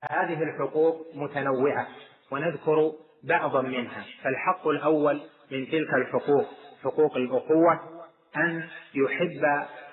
هذه الحقوق متنوعة ونذكر بعضا منها. فالحق الأول من تلك الحقوق حقوق الأخوة أن يحب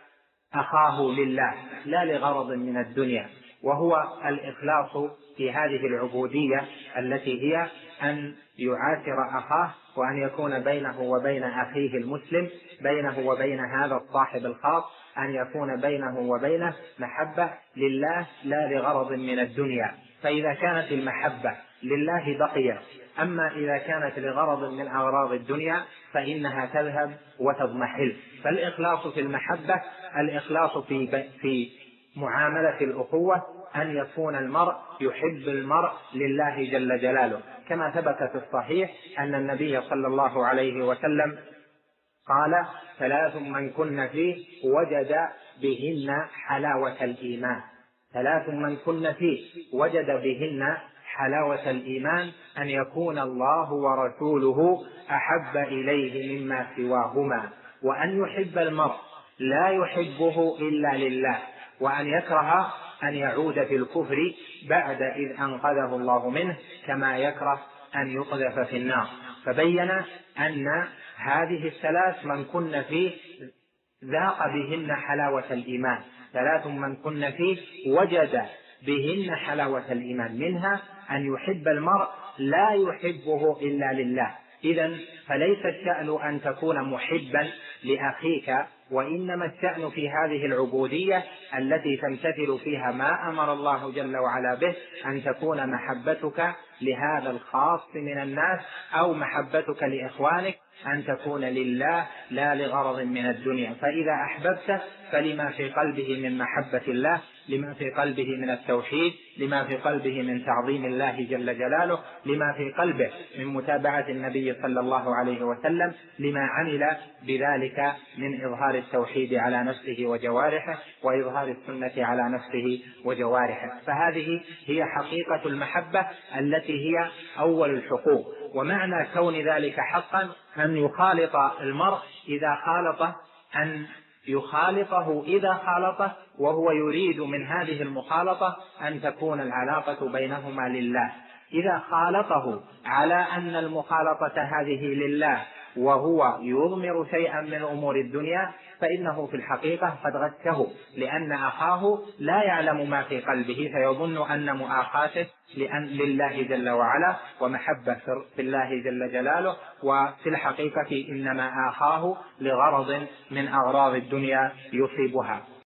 أخاه لله لا لغرض من الدنيا، وهو الإخلاص في هذه العبودية التي هي أن يعاشر أخاه، وأن يكون بينه وبين أخيه المسلم، بينه وبين هذا الصاحب الخاص، أن يكون بينه وبينه محبة لله لا لغرض من الدنيا. فإذا كانت المحبة لله بقيت، أما إذا كانت لغرض من أغراض الدنيا فإنها تذهب وتضمحل. فالإخلاص في المحبة الإخلاص في معاملة الأخوة أن يكون المرء يحب المرء لله جل جلاله، كما ثبت في الصحيح أن النبي صلى الله عليه وسلم قال: 3 من كن فيه وجد بهن حلاوة الإيمان. 3 من كن فيه وجد بهن حلاوة الإيمان: أن يكون الله ورسوله أحب إليه مما سواهما، وأن يحب المرء لا يحبه إلا لله، وأن يكره أن يعود في الكفر بعد إذ أنقذه الله منه، كما يكره أن يقذف في النار. فبين أن هذه الثلاث من كن فيه ذاق بهن حلاوة الإيمان. 3 من كن فيه وجد بهن حلاوة الإيمان، منها أن يحب المرء لا يحبه إلا لله. إذن فليس الشأن أن تكون محبا لأخيك، وإنما الشأن في هذه العبودية التي تمتثل فيها ما أمر الله جل وعلا به، أن تكون محبتك لهذا الخاص من الناس أو محبتك لإخوانك أن تكون لله لا لغرض من الدنيا. فإذا أحببته فلما في قلبه من محبة الله، لما في قلبه من التوحيد، لما في قلبه من تعظيم الله جل جلاله، لما في قلبه من متابعة النبي صلى الله عليه وسلم، لما عمل بذلك من إظهار التوحيد على نفسه وجوارحه، وإظهار السنة على نفسه وجوارحه. فهذه هي حقيقة المحبة التي هي أول الحقوق. ومعنى كون ذلك حقا أن يخالط المرء إذا خالطه، أن يخالطه إذا خالطه وهو يريد من هذه المخالطة أن تكون العلاقة بينهما لله. إذا خالطه على أن المخالطة هذه لله وهو يضمر شيئا من أمور الدنيا فإنه في الحقيقة قد غشه، لأن أخاه لا يعلم ما في قلبه، فيظن أن مؤاخاته لله جل وعلا ومحبة في الله جل جلاله، وفي الحقيقة إنما آخاه لغرض من أغراض الدنيا يصيبها.